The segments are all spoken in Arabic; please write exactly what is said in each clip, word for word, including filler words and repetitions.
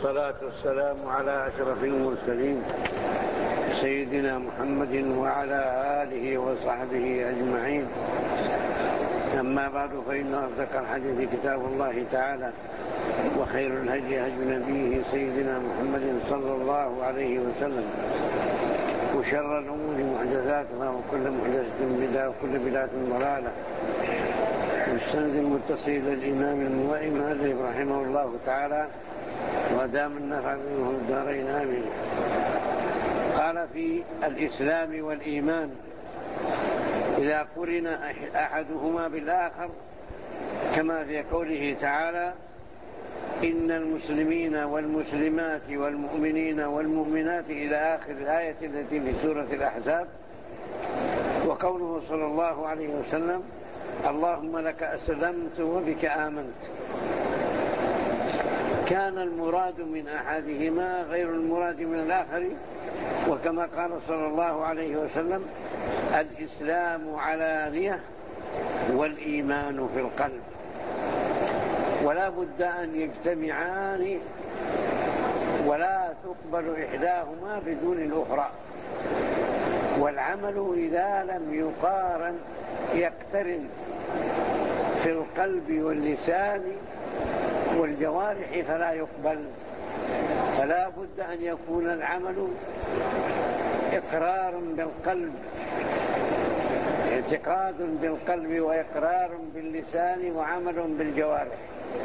والصلاة والسلام على أشرف المرسلين سيدنا محمد وعلى آله وصحبه أجمعين. أما بعد، فإن أصدق الحديث كتاب الله تعالى، وخير الهدي هدي نبيه سيدنا محمد صلى الله عليه وسلم، وشر الأمور محدثاتها، وكل محدثة بدعة، وكل بدعة ضلالة. والسند المتصل إلى الإمام الموائم هذا رحمه الله تعالى ودام النفع منه الدارين آمين. قال في الإسلام والإيمان: إذا قرن أحدهما بالآخر، كما في قوله تعالى: إن المسلمين والمسلمات والمؤمنين والمؤمنات، إلى آخر الآية التي في سورة الأحزاب. وقوله صلى الله عليه وسلم: اللهم لك أسلمت وبك آمنت. كان المراد من أحدهما غير المراد من الآخر، وكما قال صلى الله عليه وسلم: الإسلام علانية والإيمان في القلب. ولا بد أن يجتمعان، ولا تقبل إحداهما بدون الأخرى. والعمل إذا لم يقارن يقترن في القلب واللسان والجوارح فلا يقبل. فلا بد أن يكون العمل إقرار بالقلب، اعتقاد بالقلب وإقرار باللسان وعمل بالجوارح.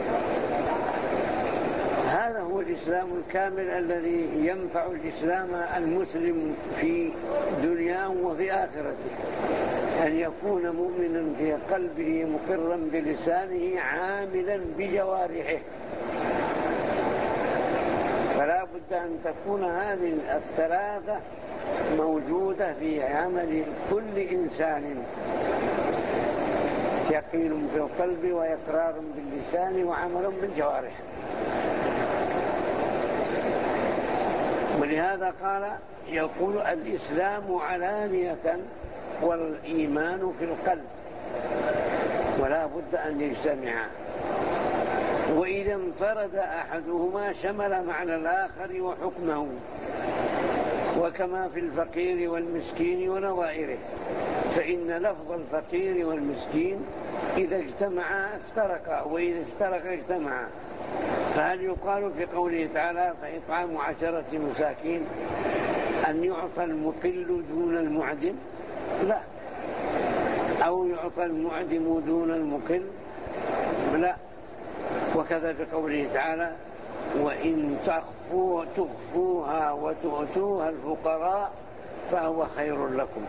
هذا هو الإسلام الكامل الذي ينفع الإسلام المسلم في دنياه وفي آخرته، أن يكون مؤمنا في قلبه مقرا بلسانه عاملا بجوارحه. فلا بد أن تكون هذه الثلاثة موجودة في عمل كل إنسان: يقين في القلب وإقرار باللسان وعمل بالجوارح. ولهذا قال يقول: الإسلام علانية والإيمان في القلب، ولا بد أن يجتمعا. وإذا انفرد أحدهما شمل معنى الآخر وحكمه، وكما في الفقير والمسكين ونظائره، فإن لفظ الفقير والمسكين إذا اجتمعا افترقا، وإذا افترقا اجتمعا. فهل يقال في قوله تعالى: فإطعام عشرة مساكين أن يعطى المقل دون المعدم؟ لا. أو يعطى المعدم دون المقل؟ لا. وكذا في قوله تعالى: وإن تخفوا تخفوها وتؤتوها الفقراء فهو خير لكم.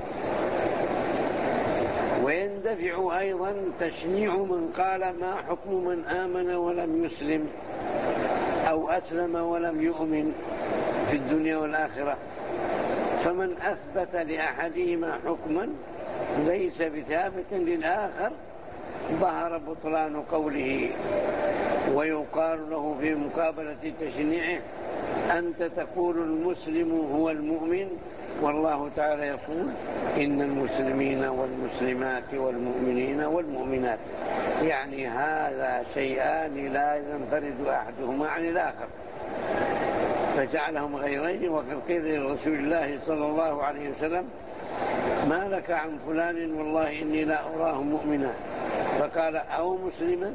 ويندفع أيضا تشنيع من قال: ما حكم من آمن ولم يسلم، أو أسلم ولم يؤمن في الدنيا والآخرة. فمن أثبت لأحدهما حكما ليس بثابت للآخر ظهر بطلان قوله، ويقال له في مقابلة تشنيعه: أنت تقول المسلم هو المؤمن، والله تعالى يقول: إن المسلمين والمسلمات والمؤمنين والمؤمنات. يعني هذا شيئان لا ينفرد أحدهما عن الآخر، فجعلهم غيرين. وقد قيل لرسول الله صلى الله عليه وسلم: ما لك عن فلان والله إني لا أراه مؤمنا، فقال: أو مسلما؟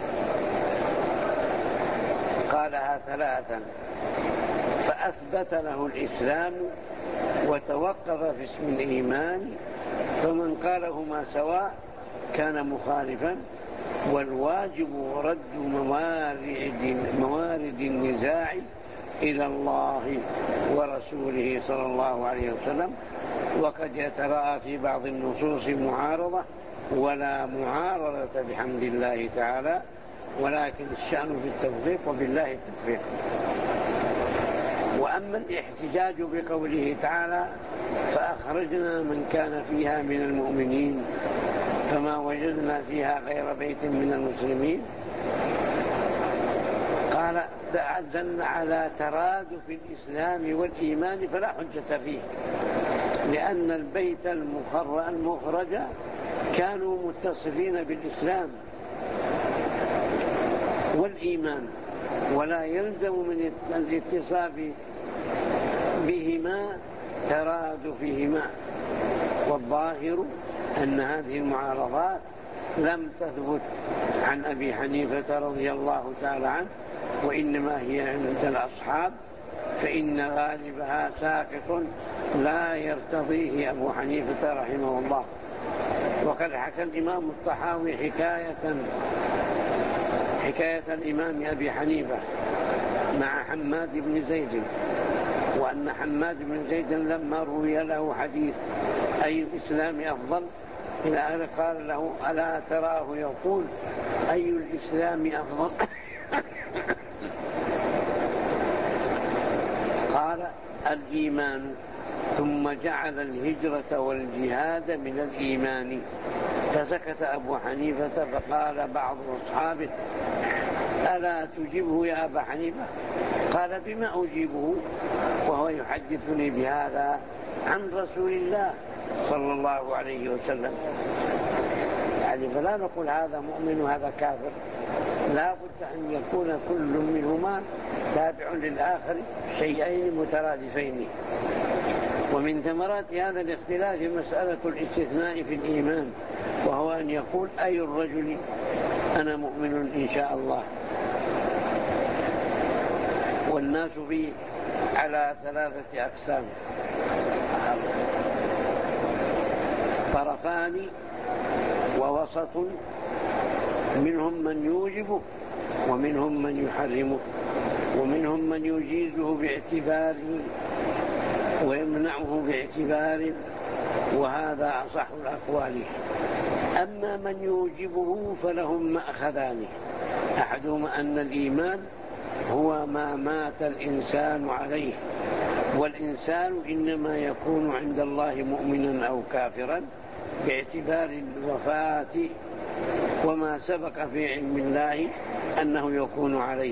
قالها ثلاثا، فأثبت له الإسلام وتوقف في اسم الإيمان. فمن قالهما سواء كان مخالفا، والواجب رد موارد, موارد النزاع إلى الله ورسوله صلى الله عليه وسلم. وقد يتراءى في بعض النصوص معارضة، ولا معارضة بحمد الله تعالى، ولكن الشأن في التوفيق، وبالله التوفيق. وأما الاحتجاج بقوله تعالى: فأخرجنا من كان فيها من المؤمنين فما وجدنا فيها غير بيت من المسلمين، قال: دل على ترادف الإسلام والإيمان فلا حجة فيه، لأن البيت المخرج كانوا متصفين بالإسلام، والإيمان، ولا يلزم من الاتصاف بهما ترادفهما. والظاهر أن هذه المعارضات لم تثبت عن أبي حنيفة رضي الله تعالى عنه، وإنما هي عند الأصحاب، فإن غالبها ساقط لا يرتضيه أبو حنيفة رحمه الله. وقد حكى الإمام الطحاوي حكاية حكاية الإمام أبي حنيفة مع حماد بن زيد، وأن حماد بن زيد لما روي له حديث أي الإسلام أفضل إلى أن قال له: ألا تراه يقول أي الإسلام أفضل؟ قال: الإيمان، ثم جعل الهجرة والجهاد من الإيمان. فسكت أبو حنيفة، فقال بعض أصحابه: ألا تجيبه يا أبا حنيفة؟ قال: بما أجيبه وهو يحدثني بهذا عن رسول الله صلى الله عليه وسلم؟ يعني فلا نقول هذا مؤمن وهذا كافر، لا بد أن يكون كل منهما تابع للآخر، شيئين مترادفين. ومن ثمرات هذا الاختلاف مسألة الاستثناء في الإيمان، وهو أن يقول أي الرجل أنا مؤمن إن شاء الله. والناس به على ثلاثة أقسام: طرفان ووسط، منهم من يوجبه ومنهم من يحرمه، ومنهم من يجيزه باعتباره ويمنعه باعتباره، وهذا أصح الأقوال. أما من يوجبه فلهم مأخذان: أحدهما أن الإيمان هو ما مات الإنسان عليه، والإنسان إنما يكون عند الله مؤمنا أو كافرا باعتبار الوفاة وما سبق في علم الله أنه يكون عليه.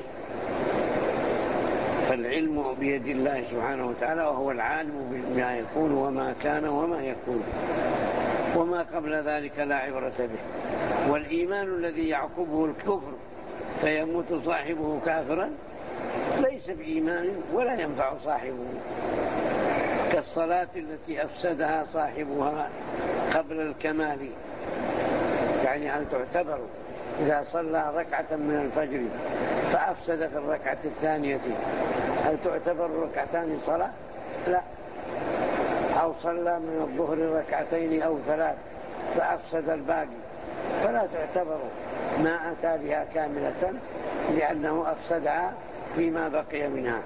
فالعلم بيد الله سبحانه وتعالى، وهو العالم بما يكون وما كان وما يكون، وما قبل ذلك لا عبرة به. والإيمان الذي يعقبه الكفر فيموت صاحبه كافرا ليس بإيمان ولا ينفع صاحبه، كالصلاة التي أفسدها صاحبها قبل الكمال. يعني هل تعتبر إذا صلى ركعة من الفجر فأفسد في الركعة الثانية، هل تعتبر ركعتان صلاة؟ لا. أو صلى من الظهر ركعتين أو ثلاث فأفسد الباقي، فلا تعتبر ما أتى بها كاملة، لأنه أفسدها فيما بقي منها.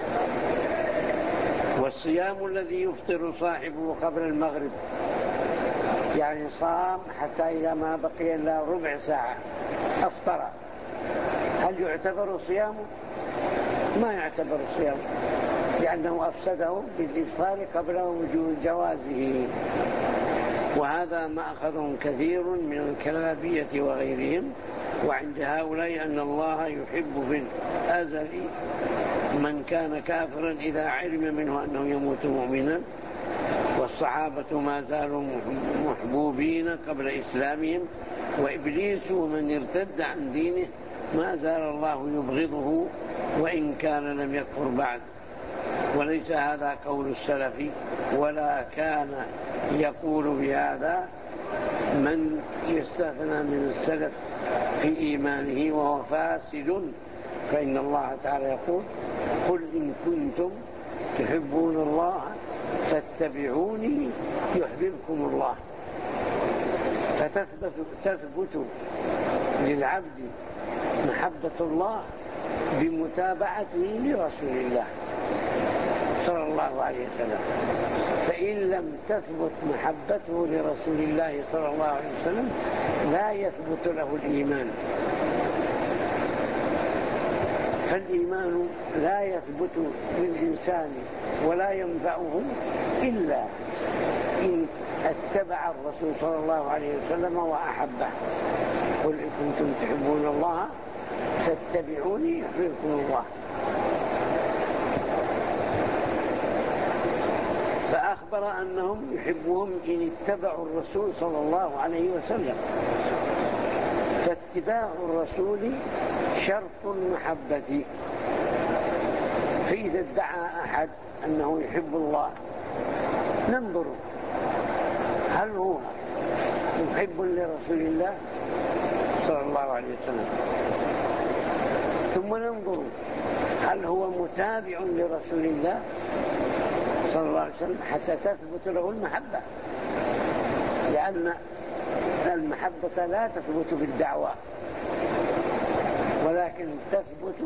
والصيام الذي يفطر صاحبه قبل المغرب، يعني صام حتى إذا ما بقي إلا ربع ساعة أفطر، هل يعتبر صيامه؟ ما يعتبر صيامه، لأنه أفسده بالإفطار قبل وجود جوازه. وهذا مأخذ كثير من الكلابية وغيرهم. وعند هؤلاء أن الله يحب في الأزل من كان كافرا إذا علم منه أنه يموت مؤمنا، والصحابة ما زالوا محبوبين قبل إسلامهم، وإبليس ومن ارتد عن دينه ما زال الله يبغضه وإن كان لم يكفر بعد. وليس هذا قول السلف، ولا كان يقول بهذا من يستثنى من السلف في إيمانه وهو فاسد. فإن الله تعالى يقول: قل إن كنتم تحبون الله فاتبعوني يحببكم الله. فتثبت تثبت للعبد محبة الله بمتابعته لرسول الله صلى الله عليه وسلم. فإن لم تثبت محبته لرسول الله صلى الله عليه وسلم لا يثبت له الإيمان. فالإيمان لا يثبت للإنسان ولا ينفعه إلا إن اتبع الرسول صلى الله عليه وسلم وأحبه. قل إن كنتم تحبون الله فاتبعوني يحببكم الله. فأخبر أنهم يحبهم إن اتبعوا الرسول صلى الله عليه وسلم. فاتباع الرسول شرط المحبة. فإذا ادعى أحد أنه يحب الله ننظر هل هو محب لرسول الله صلى الله عليه وسلم، ثم ننظر هل هو متابع لرسول الله صلى الله عليه وسلم حتى تثبت له المحبة، لأن المحبة لا تثبت بالدعوة ولكن تثبت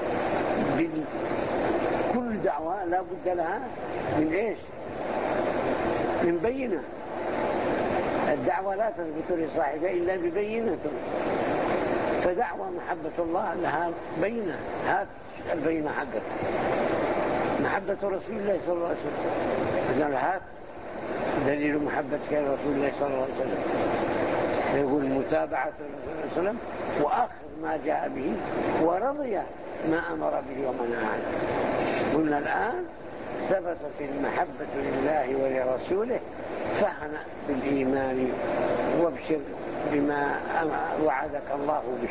بكل دعوة لا بد لها من إيش؟ من بينة. الدعوة لا تثبت لصاحبها إلا ببينة، فدعوة محبة الله لها بينة. هات البينة حقك محبة رسول الله صلى الله عليه وسلم، قال هات دليل محبتك لرسول الله صلى الله عليه وسلم، يقول متابعة الرسول صلى الله عليه وسلم وأخذ ما جاء به ورضي ما أمر به ومنع عنه. قلنا الآن ثبتت المحبة لله ولرسوله، فاهنأ بالإيمان وابشر بما وعدك الله به.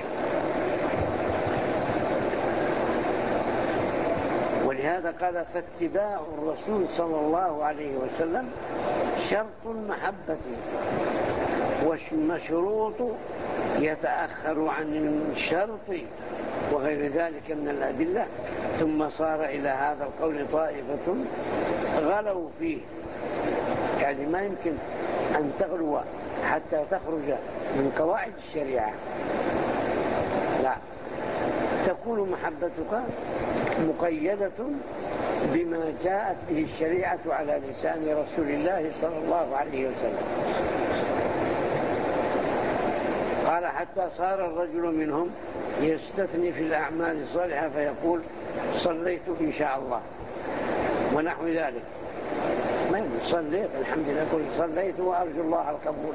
ولهذا قال فاتباع الرسول صلى الله عليه وسلم شرط المحبة، والمشروط يتأخر عن الشرط وغير ذلك من الأدلة. ثم صار إلى هذا القول طائفة غلوا فيه، يعني ما يمكن أن تغلو حتى تخرج من قواعد الشريعة، لا، تكون محبتك مقيدة بما جاءت به الشريعة على لسان رسول الله صلى الله عليه وسلم. قال حتى صار الرجل منهم يستثني في الأعمال الصالحة فيقول صليت إن شاء الله ونحو ذلك. ما يقول صليت الحمد لله، يقول صليت وأرجو الله القبول.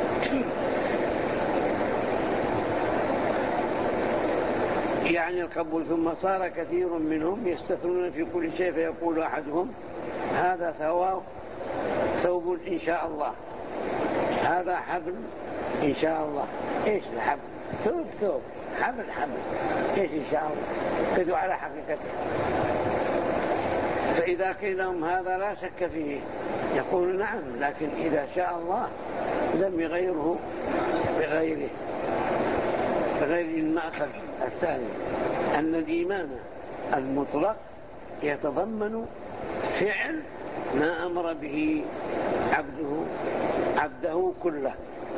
يعني القبول. ثم صار كثير منهم يستثنون في كل شيء فيقول أحدهم هذا ثواب ثوب إن شاء الله، هذا حبل إن شاء الله. إيش الحبل؟ ثوب ثوب، حبل حبل، إيش إن شاء الله؟ كدوا على حقيقته. فإذا قيل لهم هذا لا شك فيه يقول نعم، لكن إذا شاء الله لم يغيره بغيره بغير المأخذ الثاني، أن الإيمان المطلق يتضمن فعل ما أمر به عبده عبده كله.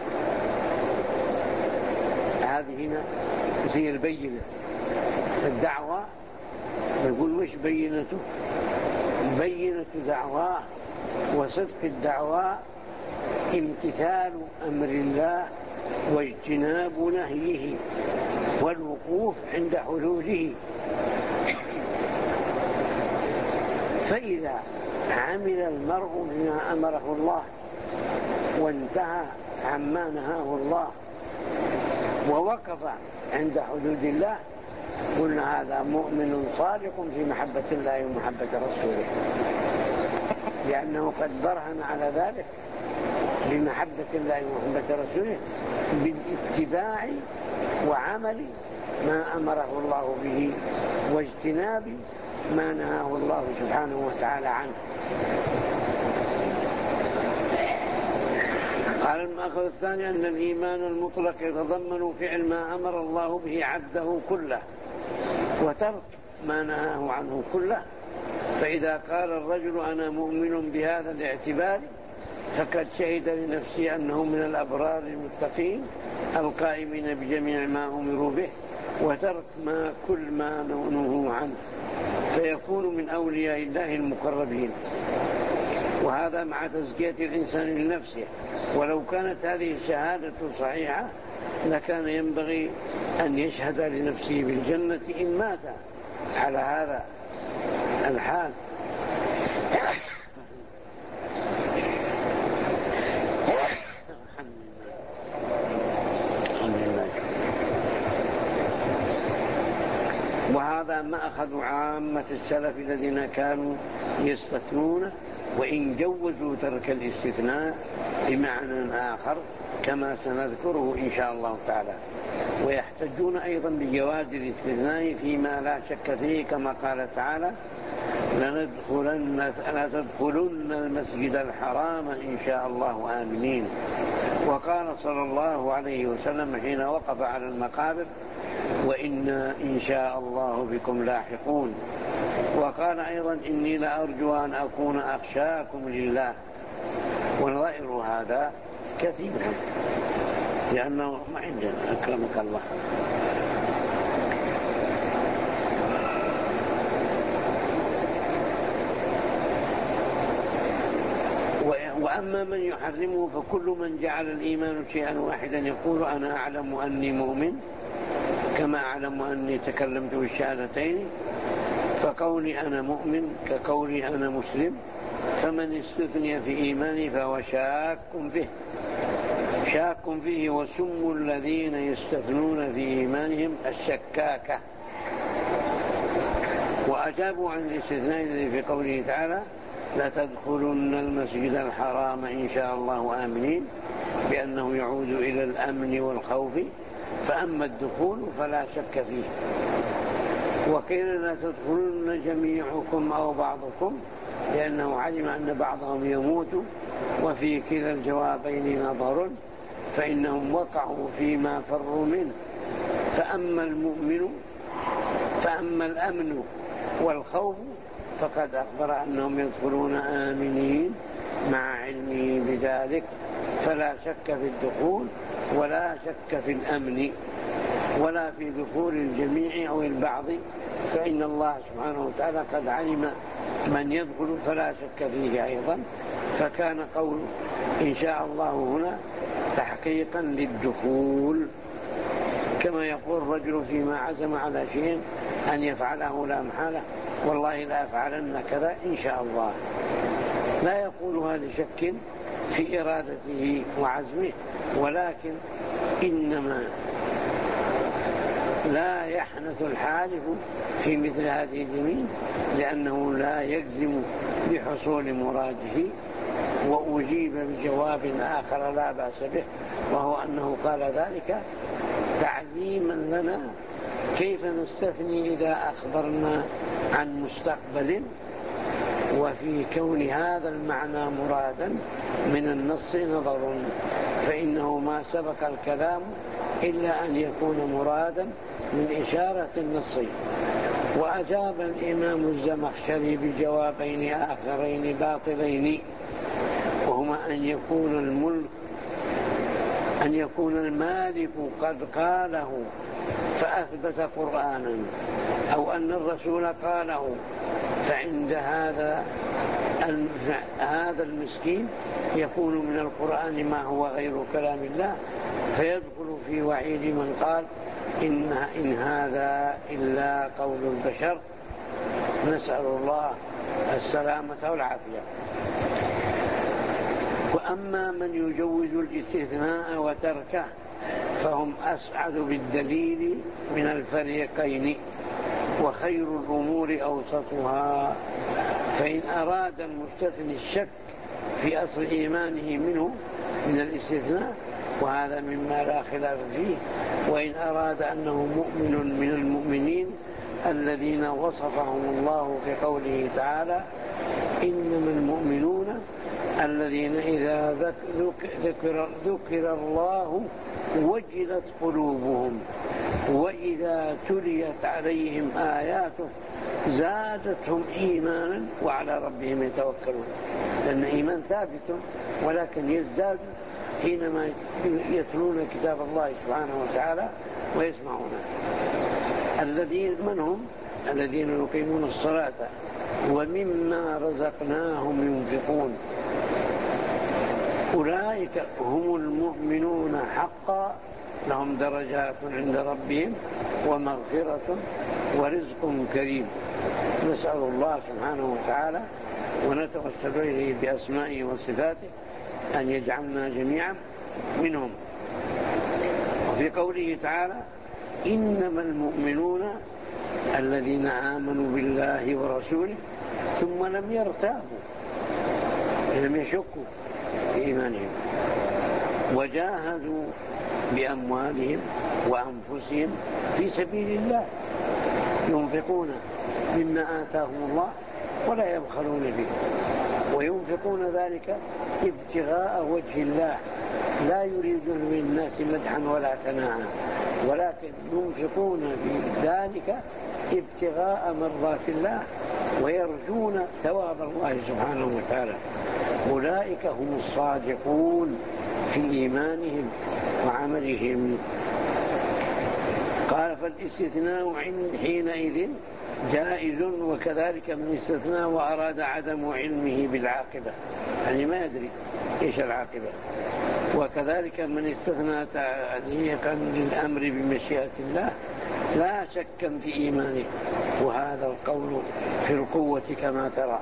هذه هنا زي البينة. الدعوة يقول وش بينته؟ بينة دعواه وصدق الدعوة امتثال أمر الله واجتناب نهيه والوقوف عند حدوده. فإذا عمل المرء بما أمره الله وانتهى عما نهاه الله ووقف عند حدود الله قلنا هذا مؤمن صادق في محبة الله ومحبة رسوله، لأنه قد برهن على ذلك بمحبة الله ومحبة رسوله بالاتباع وعمل ما أمره الله به واجتناب ما نهاه الله سبحانه وتعالى عنه. قال المأخذ الثاني أن الإيمان المطلق يتضمن فعل ما أمر الله به عبده كله وترك ما نهاه عنه كله. فإذا قال الرجل أنا مؤمن بهذا الاعتبار فقد شهد لنفسه أنه من الأبرار المتقين القائمين بجميع ما أمروا به وترك ما كل ما نهوا عنه، فيكون من أولياء الله المقربين. وهذا مع تزكية الإنسان لنفسه. ولو كانت هذه الشهادة صحيحة لكان ينبغي أن يشهد لنفسه بالجنة إن مات على هذا الحال. وهذا ما أخذ عامة السلف الذين كانوا يستثنون وإن جوزوا ترك الاستثناء بمعنى آخر كما سنذكره إن شاء الله تعالى. ويحتجون أيضا بجواز الاستثناء فيما لا شك فيه، كما قال تعالى: لندخلن لتدخلن المسجد الحرام إن شاء الله آمنين. وقال صلى الله عليه وسلم حين وقف على المقابر: وإنا إن شاء الله بكم لاحقون. وقال أيضا: إني لأرجو أن أكون أخشاكم لله. ونظائر هذا كثير، لأنه ما عندنا أكرمك الله. وأما من يحرمه فكل من جعل الإيمان شيئا واحدا يقول: أنا أعلم أني مؤمن كما أعلم أني تكلمت بالشهادتين، فقولي أنا مؤمن كقولي أنا مسلم. فمن استثني في إيمانه فهو شاك فيه شاك فيه وسموا الذين يستثنون في إيمانهم الشكاكة. وأجابوا عن الاستثناء الذي في قوله تعالى: لتدخلن المسجد الحرام إن شاء الله آمنين، بأنه يعود إلى الأمن والخوف. فأما الدخول فلا شك فيه. وقيل: لا تدخلن جميعكم أو بعضكم، لأنه علم أن بعضهم يموت، وفي كلا الجوابين نظر، فإنهم وقعوا فيما فروا منه. فأما المؤمن فأما الأمن والخوف فقد أخبر أنهم يدخلون آمنين مع علمه بذلك، فلا شك في الدخول ولا شك في الأمن ولا في دخول الجميع أو البعض، فإن الله سبحانه وتعالى قد علم من يدخل فلا شك فيه أيضا. فكان قول إن شاء الله هنا تحقيقا للدخول، كما يقول الرجل فيما عزم على شيء أن يفعله لا محالة: والله لا أفعلن كذا إن شاء الله. لا يقولها لشك في إرادته وعزمه، ولكن إنما لا يحنث الحالف في مثل هذه اليمين، لأنه لا يجزم بحصول مراده. وأجيب بجواب آخر لا بأس به، وهو أنه قال ذلك تعليما لنا كيف نستثني إذا أخبرنا عن مستقبل، وفي كون هذا المعنى مرادا من النص نظر، فإنه ما سبق الكلام إلا أن يكون مرادا من إشارة النص. وأجاب الإمام الزمخشري بجوابين آخرين باطلين، وهما أن يكون الملك أن يكون المالك قد قاله فأثبت قرآنا، أو أن الرسول قاله، فعند هذا هذا المسكين يكون من القرآن ما هو غير كلام الله، فيدخل في وعيد من قال إن, إن هذا إلا قول البشر. نسأل الله السلامة والعافية. وأما من يجوز الاستثناء وتركه فهم أسعد بالدليل من الفريقين، وخير الأمور أوسطها. فإن أراد المستثني الشك في أصل إيمانه منه من الاستثناء، وهذا مما لا خلاف فيه، وإن أراد أنه مؤمن من المؤمنين الذين وصفهم الله في قوله تعالى: إنما المؤمنون الذين إذا ذكر, ذكر الله وجلت قلوبهم وإذا تليت عليهم آياته زادتهم إيمانا وعلى ربهم يتوكلون. لأن إيمان ثابت، ولكن يزداد حينما يتلون كتاب الله سبحانه وتعالى ويسمعونه. الذين من هم؟ الذين يقيمون الصلاة ومما رزقناهم ينفقون، أولئك هم المؤمنون حقا، لهم درجات عند ربهم ومغفرة ورزق كريم. نسأل الله سبحانه وتعالى ونتوسل إليه بأسمائه وصفاته أن يجعلنا جميعا منهم. وفي قوله تعالى: إنما المؤمنون الذين آمنوا بالله ورسوله ثم لم يرتابوا، لم يشكوا في إيمانهم، وجاهدوا بأموالهم وأنفسهم في سبيل الله، ينفقون مما آتاهم الله ولا يبخلون به، وينفقون ذلك ابتغاء وجه الله، لا يريدون من الناس مدحا ولا ثناء، ولكن ينفقون في ذلك ابتغاء مرضات الله ويرجون ثواب الله سبحانه وتعالى. أولئك هم الصادقون في إيمانهم وعملهم. قال فالاستثناء حينئذ جائز، وكذلك من استثنى وأراد عدم علمه بالعاقبة، يعني ما يدري إيش العاقبة. وكذلك من استثنى تعليقا للأمر بمشيئة الله لا شك في إيمانه، وهذا القول في القوة كما ترى.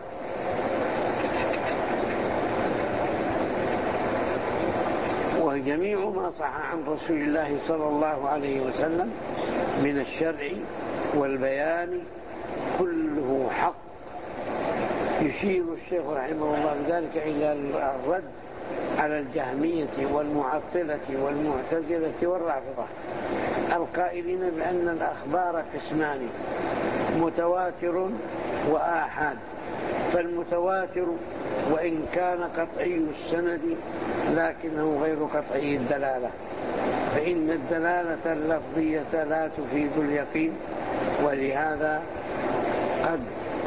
وجميع ما صح عن رسول الله صلى الله عليه وسلم من الشرع والبيان كله حق. يشير الشيخ رحمه الله بذلك إلى الرد على الجهمية والمعطلة والمعتزلة والرافضة القائلين بأن الأخبار قسمان، متواتر وآحاد. فالمتواتر وإن كان قطعي السند لكنه غير قطعي الدلالة، فإن الدلالة اللفظية لا تفيد اليقين، ولهذا قد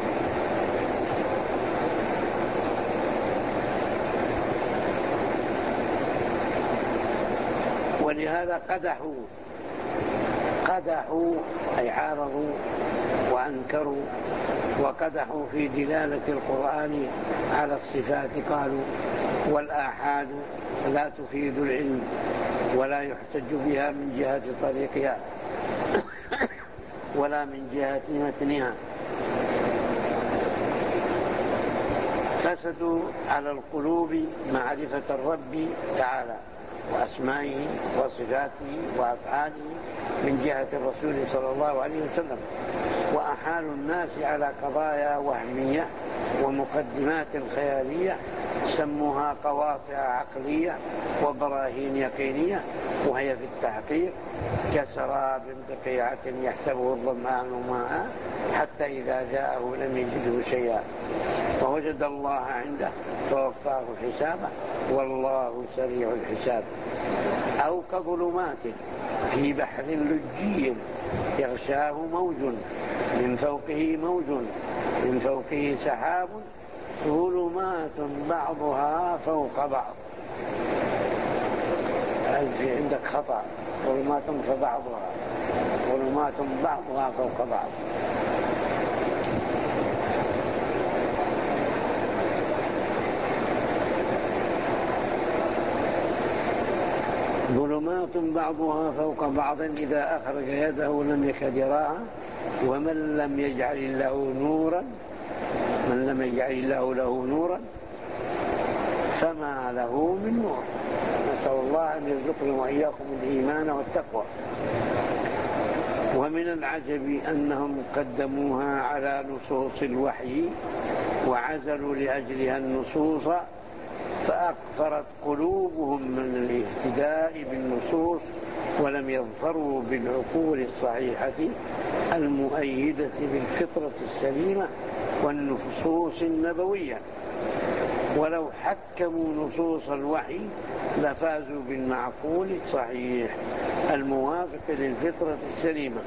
ولهذا قدحوا قدحوا أي عارضوا وأنكروا وقدحوا في دلالة القرآن على الصفات. قالوا والآحاد لا تفيد العلم ولا يحتج بها من جهة طريقها ولا من جهة متنها. فسدوا على القلوب معرفة الرب تعالى وأسمائه وصفاته وأفعاله من جهة الرسول صلى الله عليه وسلم، وأحالوا الناس على قضايا وهمية ومقدمات خيالية سموها قواطع عقلية وبراهين يقينية، وهي في التحقيق كسراب بقيعة يحسبه الظمآن ماء حتى إذا جاءه لم يجده شيئا ووجد الله عنده فوفاه حسابه والله سريع الحساب. أو كظلمات في بحر لجي يغشاه موج من فوقه موج من فوقه سحاب ظلمات بعضها فوق بعض. عندك خطأ، ظلمات فبعضها ظلمات بعضها فوق بعض. ظلمات بعضها فوق بعض إذا أخرج يده لم يكد يراها ومن لم يجعل له نورا من لم يجعل الله له نورا فما له من نور. نسأل الله أن يرزقنا وإياكم الإيمان والتقوى. ومن العجب أنهم قدموها على نصوص الوحي وعزلوا لأجلها النصوص، فأكثرت قلوبهم من الاهتداء بالنصوص ولم يظفروا بالعقول الصحيحة المؤيدة بالفطرة السليمة والنصوص النبوية. ولو حكموا نصوص الوحي لفازوا بالمعقول الصحيح الموافق للفطرة السليمة.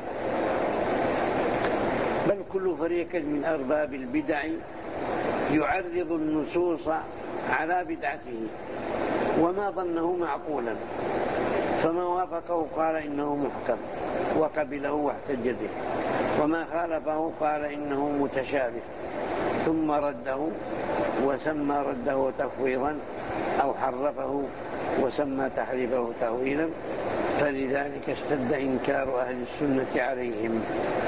بل كل فريق من أرباب البدع يعرض النصوص على بدعته وما ظنه معقولا، فما وافقه قال إنه محكم وقبله واحتج به، وما خالفه قال إنه متشابه ثم رده وسمى رده تفويضا أو حرفه وسمى تحريفه تأويلا. فلذلك اشتد إنكار أهل السنة عليهم.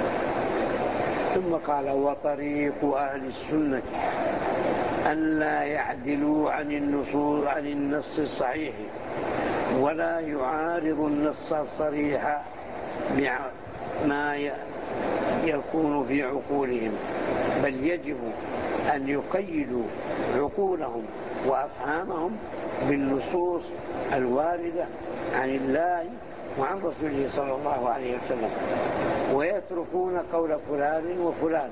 ثم قال وطريق أهل السنة أن لا يعدلوا عن النصوص عن النص الصحيح ولا يعارض النص الصريح بما يكون في عقولهم، بل يجب أن يقيدوا عقولهم وأفهامهم بالنصوص الواردة عن الله وعن رسوله صلى الله عليه وسلم، ويتركون قول فلان وفلان،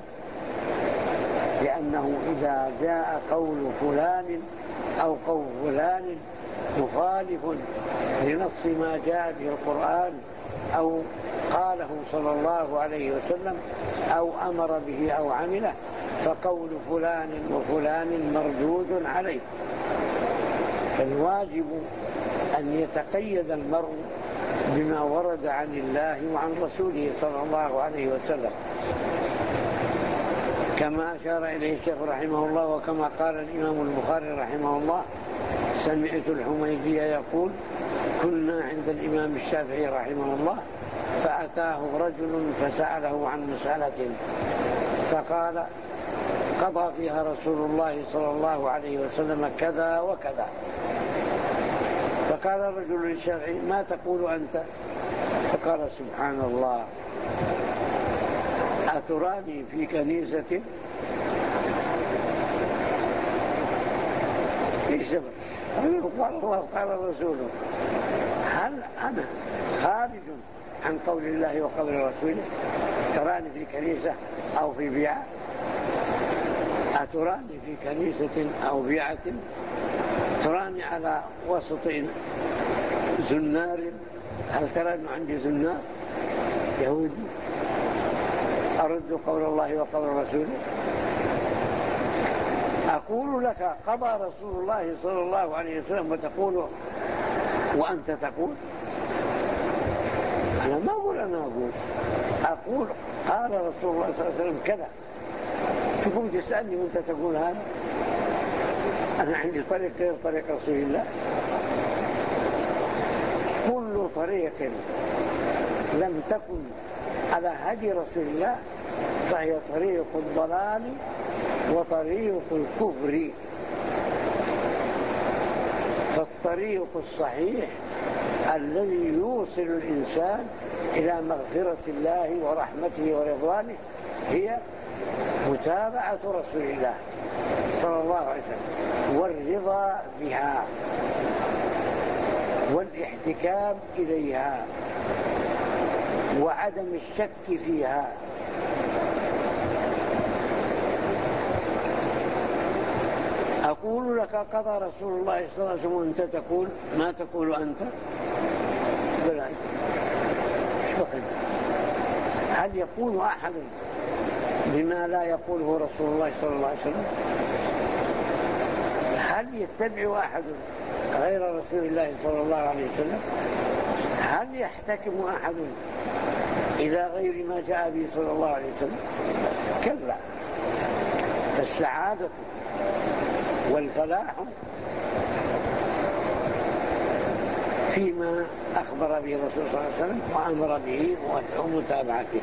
لأنه إذا جاء قول فلان أو قول فلان مخالف لنص ما جاء به القرآن أو قاله صلى الله عليه وسلم أو أمر به أو عمله، فقول فلان وفلان مردود عليه. فالواجب أن يتقيد المرء بما ورد عن الله وعن رسوله صلى الله عليه وسلم، كما أشار إليه الشيخ رحمه الله، وكما قال الإمام البخاري رحمه الله: سمعت الحميدي يقول: كنا عند الإمام الشافعي رحمه الله، فأتاه رجل فسأله عن مسألة، فقال: قضى فيها رسول الله صلى الله عليه وسلم كذا وكذا. فقال الرجل للشافعي: ما تقول أنت؟ فقال: سبحان الله، أتراني في كنيسة؟ في سبب قال الله قال رسوله، هل أنا خارج عن قول الله وقول رسوله؟ تراني في كنيسة أو في بيعة؟ أتراني في كنيسة أو بيعة؟ تراني على وسط زنار؟ هل تراني عندي زنار يهودي أرد قول الله وقول رسوله؟ أقول لك قضى رسول الله صلى الله عليه وسلم وتقول وأنت تقول؟ أنا ما أقول، أنا أقول أقول قال رسول الله صلى الله عليه وسلم كذا، تقوم تسألني وأنت تقول هذا؟ أنا عندي طريق غير طريق رسول الله. كل طريق لم تكن على هدي رسول الله فهي طريق الضلال وطريق الكفر. فالطريق الصحيح الذي يوصل الإنسان إلى مغفرة الله ورحمته ورضوانه هي متابعة رسول الله صلى الله عليه وسلم، والرضا بها والاحتكام إليها وعدم الشك فيها. أقول لك قضى رسول الله صلى الله عليه وسلم وأنت تقول ما تقول أنت؟ هل يقول أحد بما لا يقوله رسول الله صلى الله عليه وسلم؟ هل يتبع أحد غير رسول الله صلى الله عليه وسلم؟ هل يحتكم أحد إلى غير ما جاء به صلى الله عليه وسلم؟ كلا. فالسعادة والفلاح فيما أخبر به الرسول صلى الله عليه وسلم وأمر به ومتابعته.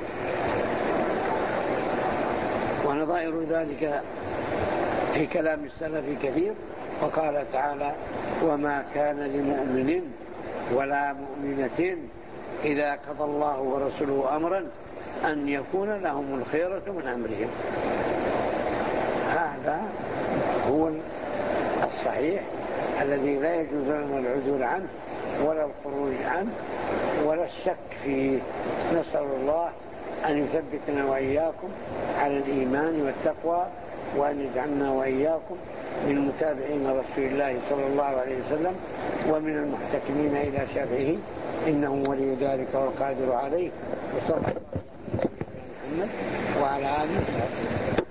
ونظائر ذلك في كلام السلف كثير، وقال تعالى: وما كان لمؤمن ولا مؤمنة إذا قضى الله ورسوله أمرا أن يكون لهم الخيرة من أمرهم. هذا هو الصحيح الذي لا يجوز لنا العدول عنه ولا الخروج عنه ولا الشك فيه. نسأل الله أن يثبتنا وإياكم على الإيمان والتقوى، وأن يجعلنا وإياكم من المتابعين رسول الله صلى الله عليه وسلم ومن المحتكمين إلى شرعه، إنه ولي ذلك والقادر عليه. وصلى الله على محمد وعلى آله وصحبه.